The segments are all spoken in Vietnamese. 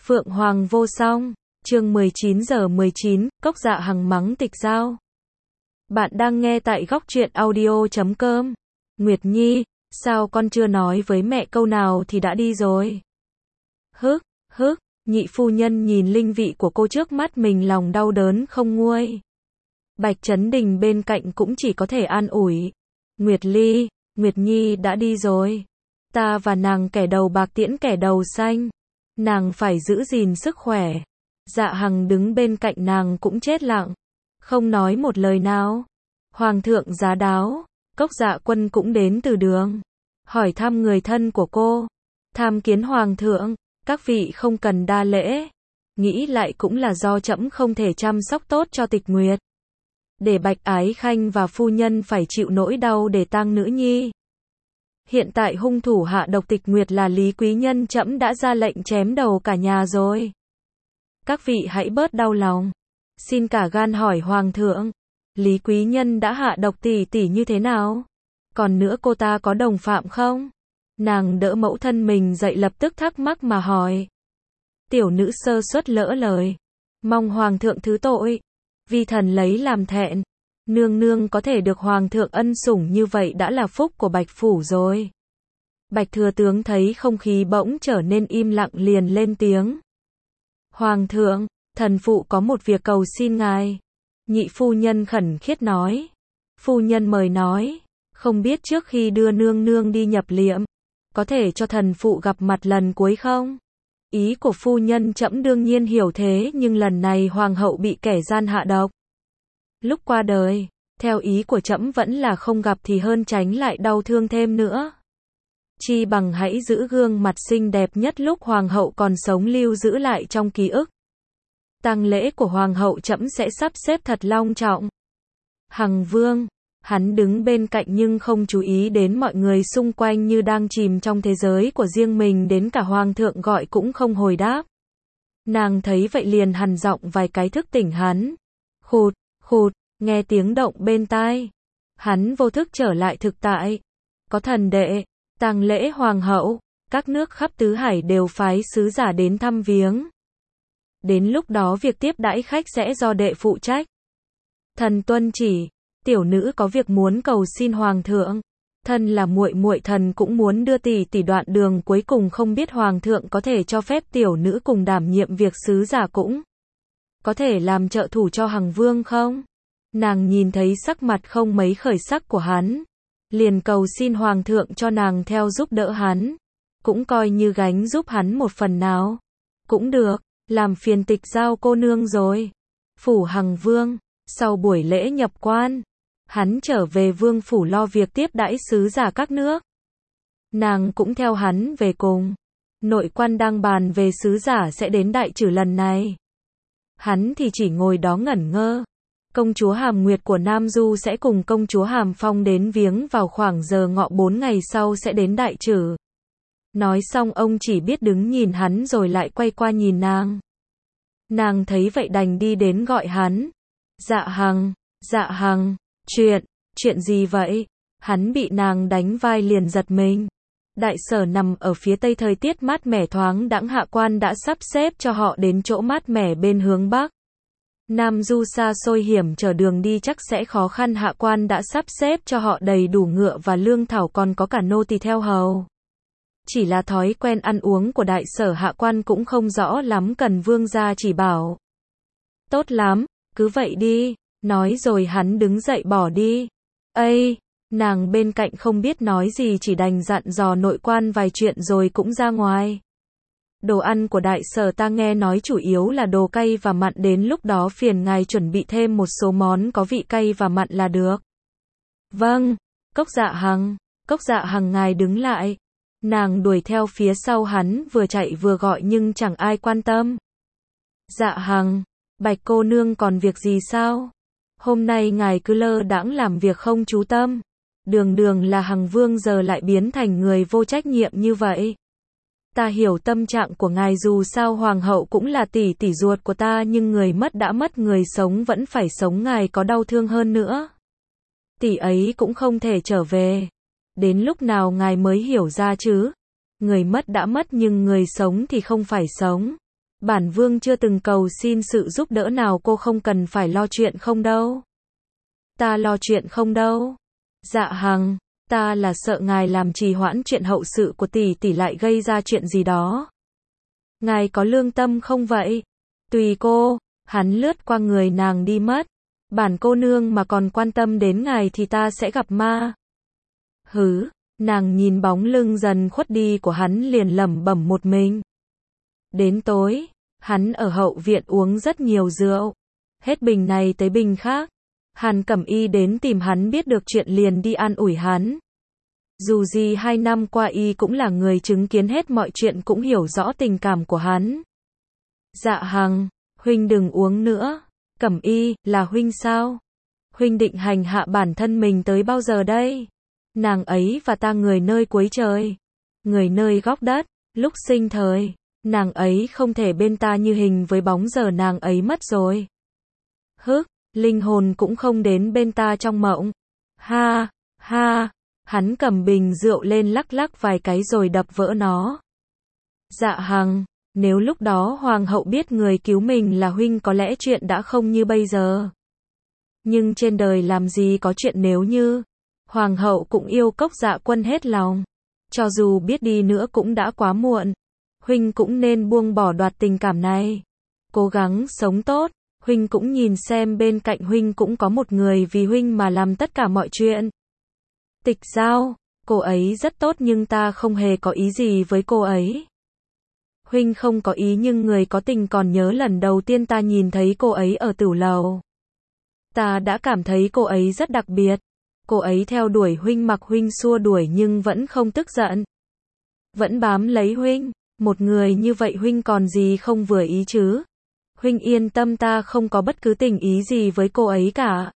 Phượng Hoàng vô song, chương 19:19, Cốc Dạ Hằng mắng Tịch Giao. Bạn đang nghe tại góc truyện audio.com. Nguyệt Nhi, sao con chưa nói với mẹ câu nào thì đã đi rồi? Hức, nhị phu nhân nhìn linh vị của cô trước mắt mình lòng đau đớn không nguôi. Bạch Chấn Đình bên cạnh cũng chỉ có thể an ủi. Nguyệt Nhi đã đi rồi. Ta và nàng kẻ đầu bạc tiễn kẻ đầu xanh. Nàng phải giữ gìn sức khỏe. Dạ Hằng đứng bên cạnh nàng cũng chết lặng, không nói một lời nào. Hoàng thượng giá đáo, Cốc Dạ Quân cũng đến từ đường, hỏi thăm người thân của cô. Tham kiến hoàng thượng, các vị không cần đa lễ. Nghĩ lại cũng là do trẫm không thể chăm sóc tốt cho Tịch Nguyệt, để Bạch Ái Khanh và phu nhân phải chịu nỗi đau để tang nữ nhi. Hiện tại hung thủ hạ độc Tịch Nguyệt là Lý Quý Nhân, trẫm đã ra lệnh chém đầu cả nhà rồi. Các vị hãy bớt đau lòng. Xin cả gan hỏi hoàng thượng, Lý Quý Nhân đã hạ độc tỷ tỷ như thế nào? Còn nữa cô ta có đồng phạm không? Nàng đỡ mẫu thân mình dậy lập tức thắc mắc mà hỏi. Tiểu nữ sơ suất lỡ lời, mong hoàng thượng thứ tội. Vi thần lấy làm thẹn. Nương nương có thể được hoàng thượng ân sủng như vậy đã là phúc của Bạch phủ rồi. Bạch thừa tướng thấy không khí bỗng trở nên im lặng liền lên tiếng. Hoàng thượng, thần phụ có một việc cầu xin ngài. Nhị phu nhân khẩn khiết nói. Phu nhân mời nói. Không biết trước khi đưa nương nương đi nhập liệm, có thể cho thần phụ gặp mặt lần cuối không? Ý của phu nhân trẫm đương nhiên hiểu thế, nhưng lần này hoàng hậu bị kẻ gian hạ độc. Lúc qua đời, theo ý của trẫm vẫn là không gặp thì hơn, tránh lại đau thương thêm nữa. Chi bằng hãy giữ gương mặt xinh đẹp nhất lúc hoàng hậu còn sống lưu giữ lại trong ký ức. Tang lễ của hoàng hậu trẫm sẽ sắp xếp thật long trọng. Hằng Vương, hắn đứng bên cạnh nhưng không chú ý đến mọi người xung quanh, như đang chìm trong thế giới của riêng mình, đến cả hoàng thượng gọi cũng không hồi đáp. Nàng thấy vậy liền hằn giọng vài cái thức tỉnh hắn. Khụt, nghe tiếng động bên tai. Hắn vô thức trở lại thực tại. Có thần đệ, tang lễ hoàng hậu, các nước khắp tứ hải đều phái sứ giả đến thăm viếng. Đến lúc đó việc tiếp đãi khách sẽ do đệ phụ trách. Thần tuân chỉ. Tiểu nữ có việc muốn cầu xin hoàng thượng. Thân là muội muội, thần cũng muốn đưa tỷ tỷ đoạn đường cuối cùng, không biết hoàng thượng có thể cho phép tiểu nữ cùng đảm nhiệm việc sứ giả, cũng có thể làm trợ thủ cho Hằng Vương không? Nàng nhìn thấy sắc mặt không mấy khởi sắc của hắn, liền cầu xin hoàng thượng cho nàng theo giúp đỡ hắn, cũng coi như gánh giúp hắn một phần nào. Cũng được, làm phiền Tịch Giao cô nương rồi. Phủ Hằng Vương, sau buổi lễ nhập quan, hắn trở về vương phủ lo việc tiếp đãi sứ giả các nước. Nàng cũng theo hắn về cùng. Nội quan đang bàn về sứ giả sẽ đến đại trừ lần này. Hắn thì chỉ ngồi đó ngẩn ngơ. Công chúa Hàm Nguyệt của Nam Du sẽ cùng công chúa Hàm Phong đến viếng vào khoảng giờ ngọ 4 ngày sau sẽ đến đại trừ. Nói xong ông chỉ biết đứng nhìn hắn rồi lại quay qua nhìn nàng. Nàng thấy vậy đành đi đến gọi hắn. Dạ Hằng, chuyện gì vậy? Hắn bị nàng đánh vai liền giật mình. Đại sở nằm ở phía tây, thời tiết mát mẻ thoáng đãng, hạ quan đã sắp xếp cho họ đến chỗ mát mẻ bên hướng bắc. Nam Du xa xôi hiểm trở, đường đi chắc sẽ khó khăn, hạ quan đã sắp xếp cho họ đầy đủ ngựa và lương thảo, còn có cả nô tỳ theo hầu. Chỉ là thói quen ăn uống của đại sở hạ quan cũng không rõ lắm, cần vương gia chỉ bảo. Tốt lắm, cứ vậy đi. Nói rồi hắn đứng dậy bỏ đi. Nàng bên cạnh không biết nói gì, chỉ đành dặn dò nội quan vài chuyện rồi cũng ra ngoài. Đồ ăn của đại sở ta nghe nói chủ yếu là đồ cay và mặn, đến lúc đó phiền ngài chuẩn bị thêm một số món có vị cay và mặn là được. Vâng. Cốc Dạ Hằng ngài đứng lại. Nàng đuổi theo phía sau hắn, vừa chạy vừa gọi nhưng chẳng ai quan tâm. Dạ Hằng, Bạch cô nương còn việc gì sao? Hôm nay ngài cứ lơ đãng làm việc không chú tâm. Đường là Hằng Vương giờ lại biến thành người vô trách nhiệm như vậy. Ta hiểu tâm trạng của ngài, dù sao hoàng hậu cũng là tỷ tỷ ruột của ta, nhưng người mất đã mất, người sống vẫn phải sống, ngài có đau thương hơn nữa. Tỷ ấy cũng không thể trở về. Đến lúc nào ngài mới hiểu ra chứ? Người mất đã mất nhưng người sống thì không phải sống. Bản vương chưa từng cầu xin sự giúp đỡ nào, cô không cần phải lo chuyện không đâu. Ta lo chuyện không đâu. Dạ Hằng, ta là sợ ngài làm trì hoãn chuyện hậu sự của tỷ tỷ lại gây ra chuyện gì đó. Ngài có lương tâm không vậy? Tùy cô, hắn lướt qua người nàng đi mất. Bản cô nương mà còn quan tâm đến ngài thì ta sẽ gặp ma. Hứ, nàng nhìn bóng lưng dần khuất đi của hắn liền lẩm bẩm một mình. Đến tối, hắn ở hậu viện uống rất nhiều rượu. Hết bình này tới bình khác. Hàn Cẩm Y đến tìm hắn biết được chuyện liền đi an ủi hắn. Dù gì 2 năm qua y cũng là người chứng kiến hết mọi chuyện, cũng hiểu rõ tình cảm của hắn. Dạ Hằng, huynh đừng uống nữa. Cẩm Y, là huynh sao? Huynh định hành hạ bản thân mình tới bao giờ đây? Nàng ấy và ta người nơi cuối trời, người nơi góc đất, lúc sinh thời, nàng ấy không thể bên ta như hình với bóng, giờ nàng ấy mất rồi. Hức, linh hồn cũng không đến bên ta trong mộng. Ha, ha, hắn cầm bình rượu lên lắc lắc vài cái rồi đập vỡ nó. Dạ Hằng, nếu lúc đó hoàng hậu biết người cứu mình là huynh có lẽ chuyện đã không như bây giờ. Nhưng trên đời làm gì có chuyện nếu như. Hoàng hậu cũng yêu Cốc Dạ Quân hết lòng. Cho dù biết đi nữa cũng đã quá muộn. Huynh cũng nên buông bỏ đoạt tình cảm này. Cố gắng sống tốt. Huynh cũng nhìn xem bên cạnh huynh cũng có một người vì huynh mà làm tất cả mọi chuyện. Tịch Giao, cô ấy rất tốt nhưng ta không hề có ý gì với cô ấy. Huynh không có ý nhưng người có tình còn nhớ lần đầu tiên ta nhìn thấy cô ấy ở tửu lầu. Ta đã cảm thấy cô ấy rất đặc biệt. Cô ấy theo đuổi huynh mặc huynh xua đuổi nhưng vẫn không tức giận. Vẫn bám lấy huynh. Một người như vậy huynh còn gì không vừa ý chứ? Huynh yên tâm, ta không có bất cứ tình ý gì với cô ấy cả.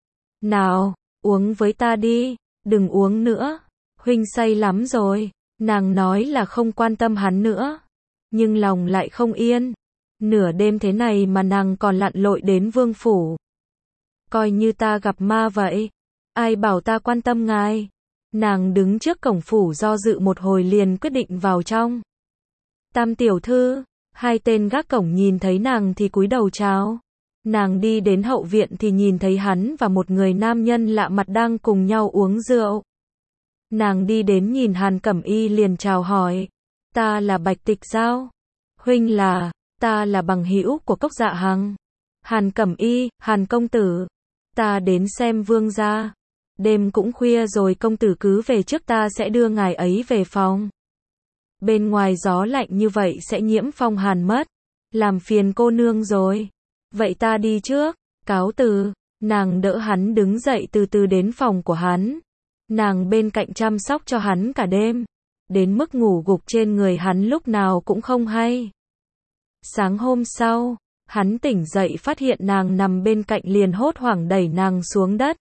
Nào, uống với ta đi. Đừng uống nữa. Huynh say lắm rồi. Nàng nói là không quan tâm hắn nữa. Nhưng lòng lại không yên. Nửa đêm thế này mà nàng còn lặn lội đến vương phủ. Coi như ta gặp ma vậy. Ai bảo ta quan tâm ngài. Nàng đứng trước cổng phủ do dự một hồi liền quyết định vào trong. Tam tiểu thư, 2 tên gác cổng nhìn thấy nàng thì cúi đầu chào. Nàng đi đến hậu viện thì nhìn thấy hắn và một người nam nhân lạ mặt đang cùng nhau uống rượu. Nàng đi đến nhìn Hàn Cẩm Y liền chào hỏi. Ta là Bạch Tịch Giao. Huynh là, ta là bằng hữu của Cốc Dạ Hằng. Hàn Cẩm Y, Hàn công tử. Ta đến xem vương gia. Đêm cũng khuya rồi, công tử cứ về trước, ta sẽ đưa ngài ấy về phòng. Bên ngoài gió lạnh như vậy sẽ nhiễm phong hàn mất. Làm phiền cô nương rồi. Vậy ta đi trước, cáo từ. Nàng đỡ hắn đứng dậy từ từ đến phòng của hắn. Nàng bên cạnh chăm sóc cho hắn cả đêm. Đến mức ngủ gục trên người hắn lúc nào cũng không hay. Sáng hôm sau, hắn tỉnh dậy phát hiện nàng nằm bên cạnh liền hốt hoảng đẩy nàng xuống đất.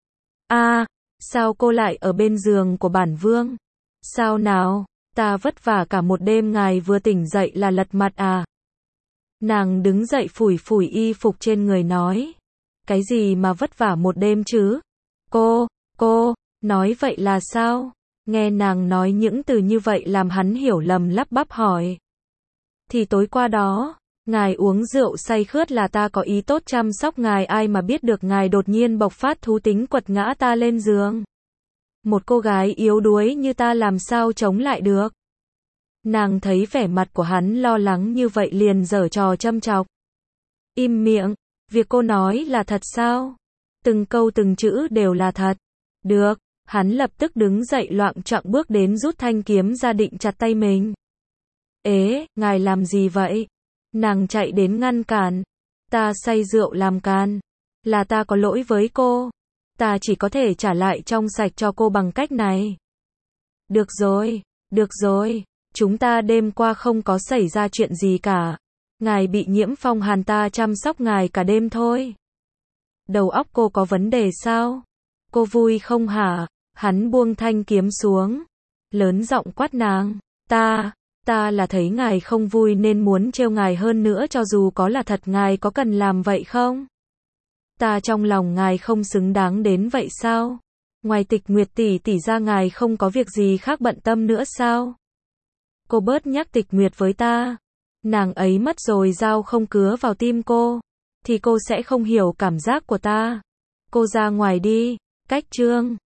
A, sao cô lại ở bên giường của bản vương? Sao nào, ta vất vả cả một đêm, ngài vừa tỉnh dậy là lật mặt à? Nàng đứng dậy phủi phủi y phục trên người nói. Cái gì mà vất vả một đêm chứ? Cô, nói vậy là sao? Nghe nàng nói những từ như vậy làm hắn hiểu lầm, lắp bắp hỏi. Thì tối qua đó, ngài uống rượu say khướt là ta có ý tốt chăm sóc ngài, ai mà biết được ngài đột nhiên bộc phát thú tính quật ngã ta lên giường. Một cô gái yếu đuối như ta làm sao chống lại được? Nàng thấy vẻ mặt của hắn lo lắng như vậy liền giở trò châm chọc. Im miệng, việc cô nói là thật sao? Từng câu từng chữ đều là thật. Được, hắn lập tức đứng dậy loạng choạng bước đến rút thanh kiếm ra định chặt tay mình. Ế, ngài làm gì vậy? Nàng chạy đến ngăn cản. Ta say rượu làm càn. Là ta có lỗi với cô. Ta chỉ có thể trả lại trong sạch cho cô bằng cách này. Được rồi. Chúng ta đêm qua không có xảy ra chuyện gì cả. Ngài bị nhiễm phong hàn, ta chăm sóc ngài cả đêm thôi. Đầu óc cô có vấn đề sao? Cô vui không hả? Hắn buông thanh kiếm xuống. Lớn giọng quát nàng. Ta là thấy ngài không vui nên muốn trêu ngài hơn nữa, cho dù có là thật ngài có cần làm vậy không? Ta trong lòng ngài không xứng đáng đến vậy sao? Ngoài Tịch Nguyệt tỷ tỷ ra ngài không có việc gì khác bận tâm nữa sao? Cô bớt nhắc Tịch Nguyệt với ta. Nàng ấy mất rồi dao không cứa vào tim cô, thì cô sẽ không hiểu cảm giác của ta. Cô ra ngoài đi, cách Trương.